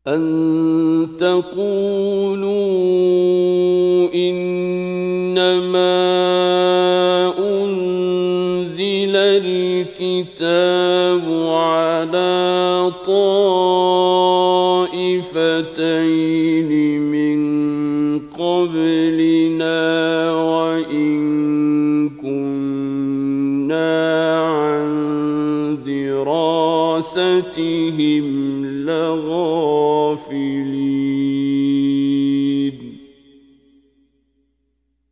أن تقولوا إنما أنزل الكتاب على طائفتين من قبلنا وإن كنا عن دراستهم لغافلين